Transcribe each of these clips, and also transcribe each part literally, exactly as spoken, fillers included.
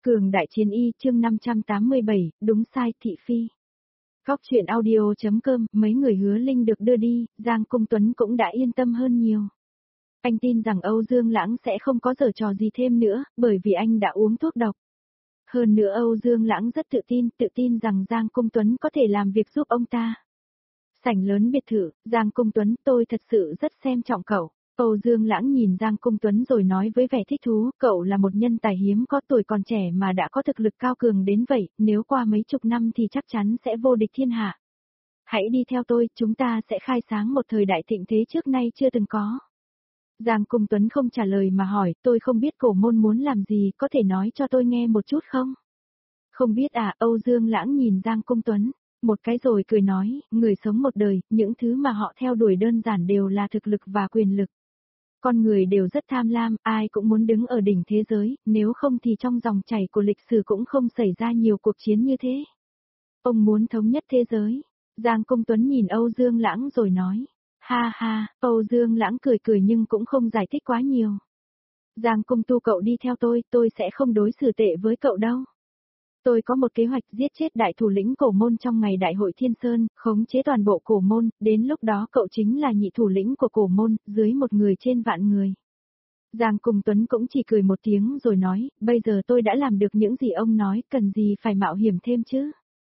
Cường đại chiến y chương năm trăm tám mươi bảy, đúng sai thị phi. Góc chuyện audio.com, mấy người hứa Linh được đưa đi, Giang Cung Tuấn cũng đã yên tâm hơn nhiều. Anh tin rằng Âu Dương Lãng sẽ không có giở trò gì thêm nữa, bởi vì anh đã uống thuốc độc. Hơn nữa Âu Dương Lãng rất tự tin, tự tin rằng Giang Cung Tuấn có thể làm việc giúp ông ta. Sảnh lớn biệt thự, Giang Cung Tuấn, tôi thật sự rất xem trọng cậu. Âu Dương Lãng nhìn Giang Cung Tuấn rồi nói với vẻ thích thú, cậu là một nhân tài hiếm có tuổi còn trẻ mà đã có thực lực cao cường đến vậy, nếu qua mấy chục năm thì chắc chắn sẽ vô địch thiên hạ. Hãy đi theo tôi, chúng ta sẽ khai sáng một thời đại thịnh thế trước nay chưa từng có. Giang Cung Tuấn không trả lời mà hỏi, tôi không biết Cổ Môn muốn làm gì, có thể nói cho tôi nghe một chút không? Không biết à, Âu Dương Lãng nhìn Giang Cung Tuấn, một cái rồi cười nói, người sống một đời, những thứ mà họ theo đuổi đơn giản đều là thực lực và quyền lực. Con người đều rất tham lam, ai cũng muốn đứng ở đỉnh thế giới, nếu không thì trong dòng chảy của lịch sử cũng không xảy ra nhiều cuộc chiến như thế. Ông muốn thống nhất thế giới. Giang Cung Tuấn nhìn Âu Dương Lãng rồi nói. Ha ha, Âu Dương Lãng cười cười nhưng cũng không giải thích quá nhiều. Giang Cung Tu, cậu đi theo tôi, tôi sẽ không đối xử tệ với cậu đâu. Tôi có một kế hoạch giết chết đại thủ lĩnh Cổ Môn trong ngày đại hội Thiên Sơn, khống chế toàn bộ Cổ Môn, đến lúc đó cậu chính là nhị thủ lĩnh của Cổ Môn, dưới một người trên vạn người. Giang Cung Tuấn cũng chỉ cười một tiếng rồi nói, bây giờ tôi đã làm được những gì ông nói, cần gì phải mạo hiểm thêm chứ.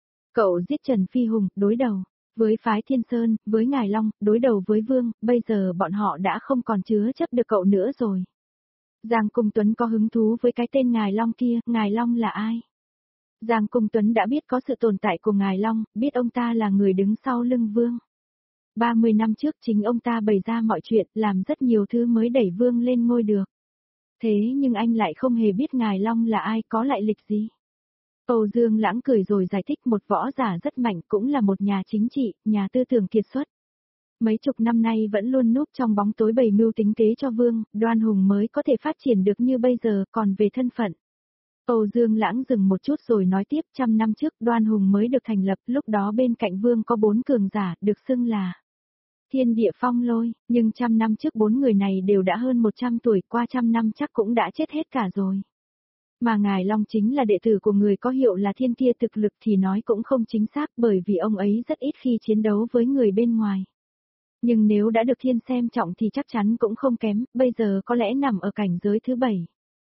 Cậu giết Trần Phi Hùng, đối đầu với phái Thiên Sơn, với Ngài Long, đối đầu với Vương, bây giờ bọn họ đã không còn chứa chấp được cậu nữa rồi. Giang Cung Tuấn có hứng thú với cái tên Ngài Long kia, Ngài Long là ai? Giang Cung Tuấn đã biết có sự tồn tại của Ngài Long, biết ông ta là người đứng sau lưng Vương. ba mươi năm trước chính ông ta bày ra mọi chuyện, làm rất nhiều thứ mới đẩy Vương lên ngôi được. Thế nhưng anh lại không hề biết Ngài Long là ai, có lại lịch gì. Âu Dương Lãng cười rồi giải thích, một võ giả rất mạnh, cũng là một nhà chính trị, nhà tư tưởng kiệt xuất. Mấy chục năm nay vẫn luôn núp trong bóng tối bày mưu tính kế cho Vương, Đoan Hùng mới có thể phát triển được như bây giờ, còn về thân phận. Âu Dương Lãng dừng một chút rồi nói tiếp, trăm năm trước Đoan Hùng mới được thành lập, lúc đó bên cạnh Vương có bốn cường giả, được xưng là Thiên Địa Phong Lôi, nhưng trăm năm trước bốn người này đều đã hơn một trăm tuổi, qua trăm năm chắc cũng đã chết hết cả rồi. Mà Ngài Long chính là đệ tử của người có hiệu là Thiên Kia, thực lực thì nói cũng không chính xác bởi vì ông ấy rất ít khi chiến đấu với người bên ngoài. Nhưng nếu đã được Thiên xem trọng thì chắc chắn cũng không kém, bây giờ có lẽ nằm ở cảnh giới thứ bảy.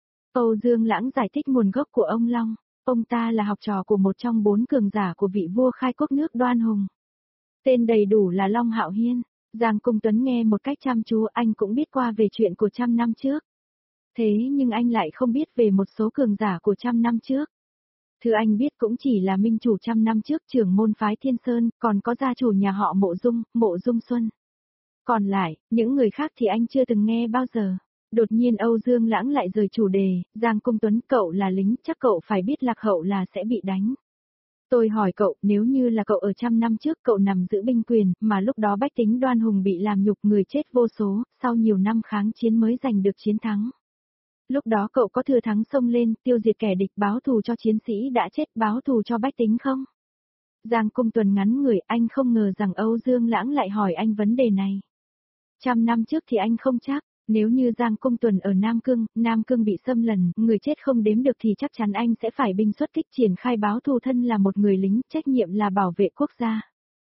Âu Dương Lãng giải thích nguồn gốc của ông Long, ông ta là học trò của một trong bốn cường giả của vị vua khai quốc nước Đoan Hùng. Tên đầy đủ là Long Hạo Hiên. Giang Cung Tuấn nghe một cách chăm chú, anh cũng biết qua về chuyện của trăm năm trước. Thế nhưng anh lại không biết về một số cường giả của trăm năm trước. Thứ anh biết cũng chỉ là minh chủ trăm năm trước trưởng môn phái Thiên Sơn, còn có gia chủ nhà họ Mộ Dung, Mộ Dung Xuân. Còn lại, những người khác thì anh chưa từng nghe bao giờ. Đột nhiên Âu Dương Lãng lại rời chủ đề, Giang Cung Tuấn, cậu là lính, chắc cậu phải biết lạc hậu là sẽ bị đánh. Tôi hỏi cậu, nếu như là cậu ở trăm năm trước cậu nằm giữ binh quyền, mà lúc đó bách tính Đoan Hùng bị làm nhục, người chết vô số, sau nhiều năm kháng chiến mới giành được chiến thắng. Lúc đó cậu có thừa thắng xông lên, tiêu diệt kẻ địch, báo thù cho chiến sĩ đã chết, báo thù cho bách tính không? Giang Cung Tuấn ngắn người, anh không ngờ rằng Âu Dương Lãng lại hỏi anh vấn đề này. Trăm năm trước thì anh không chắc. Nếu như Giang Cung Tuấn ở Nam Cương, Nam Cương bị xâm lấn, người chết không đếm được thì chắc chắn anh sẽ phải binh xuất kích triển khai báo thù, thân là một người lính, trách nhiệm là bảo vệ quốc gia.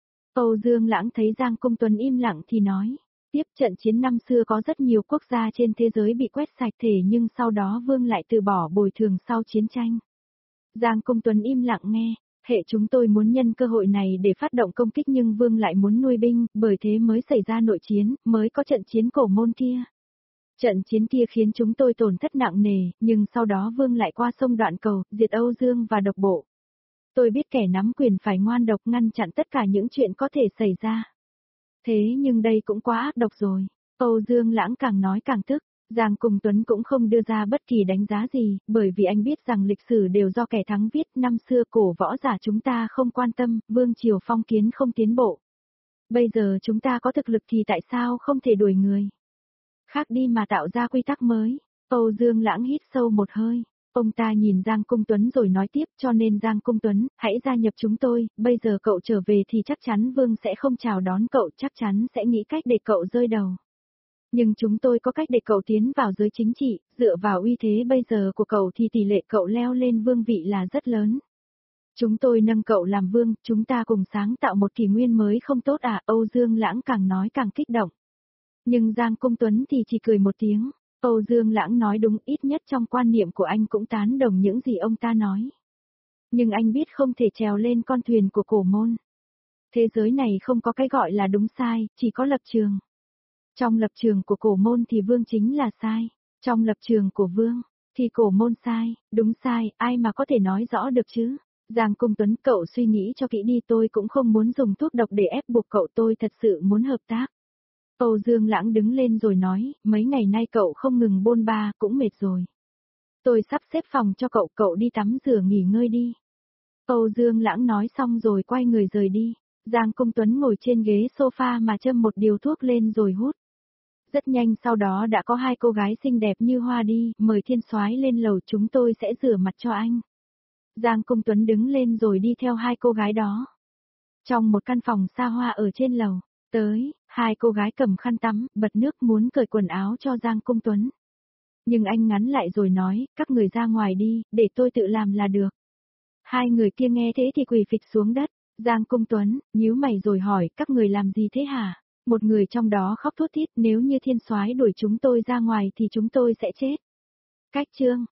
Âu Dương Lãng thấy Giang Cung Tuấn im lặng thì nói, tiếp trận chiến năm xưa có rất nhiều quốc gia trên thế giới bị quét sạch thể nhưng sau đó Vương lại từ bỏ bồi thường sau chiến tranh. Giang Cung Tuấn im lặng nghe, hệ chúng tôi muốn nhân cơ hội này để phát động công kích nhưng Vương lại muốn nuôi binh, bởi thế mới xảy ra nội chiến, mới có trận chiến Cổ Môn kia. Trận chiến kia khiến chúng tôi tổn thất nặng nề, nhưng sau đó Vương lại qua sông Đoạn Cầu, diệt Âu Dương và độc bộ. Tôi biết kẻ nắm quyền phải ngoan độc ngăn chặn tất cả những chuyện có thể xảy ra. Thế nhưng đây cũng quá ác độc rồi. Âu Dương Lãng càng nói càng tức, Giang Cung Tuấn cũng không đưa ra bất kỳ đánh giá gì, bởi vì anh biết rằng lịch sử đều do kẻ thắng viết, năm xưa cổ võ giả chúng ta không quan tâm, vương triều phong kiến không tiến bộ. Bây giờ chúng ta có thực lực thì tại sao không thể đuổi người khác đi mà tạo ra quy tắc mới? Âu Dương Lãng hít sâu một hơi. Ông ta nhìn Giang Cung Tuấn rồi nói tiếp, cho nên Giang Cung Tuấn, hãy gia nhập chúng tôi, bây giờ cậu trở về thì chắc chắn Vương sẽ không chào đón cậu, chắc chắn sẽ nghĩ cách để cậu rơi đầu. Nhưng chúng tôi có cách để cậu tiến vào giới chính trị, dựa vào uy thế bây giờ của cậu thì tỷ lệ cậu leo lên vương vị là rất lớn. Chúng tôi nâng cậu làm vương, chúng ta cùng sáng tạo một kỷ nguyên mới không tốt à, Âu Dương Lãng càng nói càng kích động. Nhưng Giang Cung Tuấn thì chỉ cười một tiếng, Âu Dương Lãng nói đúng, ít nhất trong quan niệm của anh cũng tán đồng những gì ông ta nói. Nhưng anh biết không thể trèo lên con thuyền của cổ môn. Thế giới này không có cái gọi là đúng sai, chỉ có lập trường. Trong lập trường của cổ môn thì vương chính là sai, trong lập trường của vương, thì cổ môn sai, đúng sai, ai mà có thể nói rõ được chứ. Giang Cung Tuấn, cậu suy nghĩ cho kỹ đi, tôi cũng không muốn dùng thuốc độc để ép buộc cậu, tôi thật sự muốn hợp tác. Âu Dương Lãng đứng lên rồi nói, mấy ngày nay cậu không ngừng bôn ba, cũng mệt rồi. Tôi sắp xếp phòng cho cậu, cậu đi tắm rửa nghỉ ngơi đi. Âu Dương Lãng nói xong rồi quay người rời đi. Giang Cung Tuấn ngồi trên ghế sofa mà châm một điếu thuốc lên rồi hút. Rất nhanh sau đó đã có hai cô gái xinh đẹp như hoa đi, mời Thiên Soái lên lầu, chúng tôi sẽ rửa mặt cho anh. Giang Cung Tuấn đứng lên rồi đi theo hai cô gái đó. Trong một căn phòng xa hoa ở trên lầu, tới, hai cô gái cầm khăn tắm, bật nước muốn cởi quần áo cho Giang Cung Tuấn. Nhưng anh ngắn lại rồi nói, các người ra ngoài đi, để tôi tự làm là được. Hai người kia nghe thế thì quỳ phịch xuống đất. Giang Cung Tuấn, nhíu mày rồi hỏi, các người làm gì thế hả? Một người trong đó khóc thút thít, nếu như Thiên Soái đuổi chúng tôi ra ngoài thì chúng tôi sẽ chết. Cách chương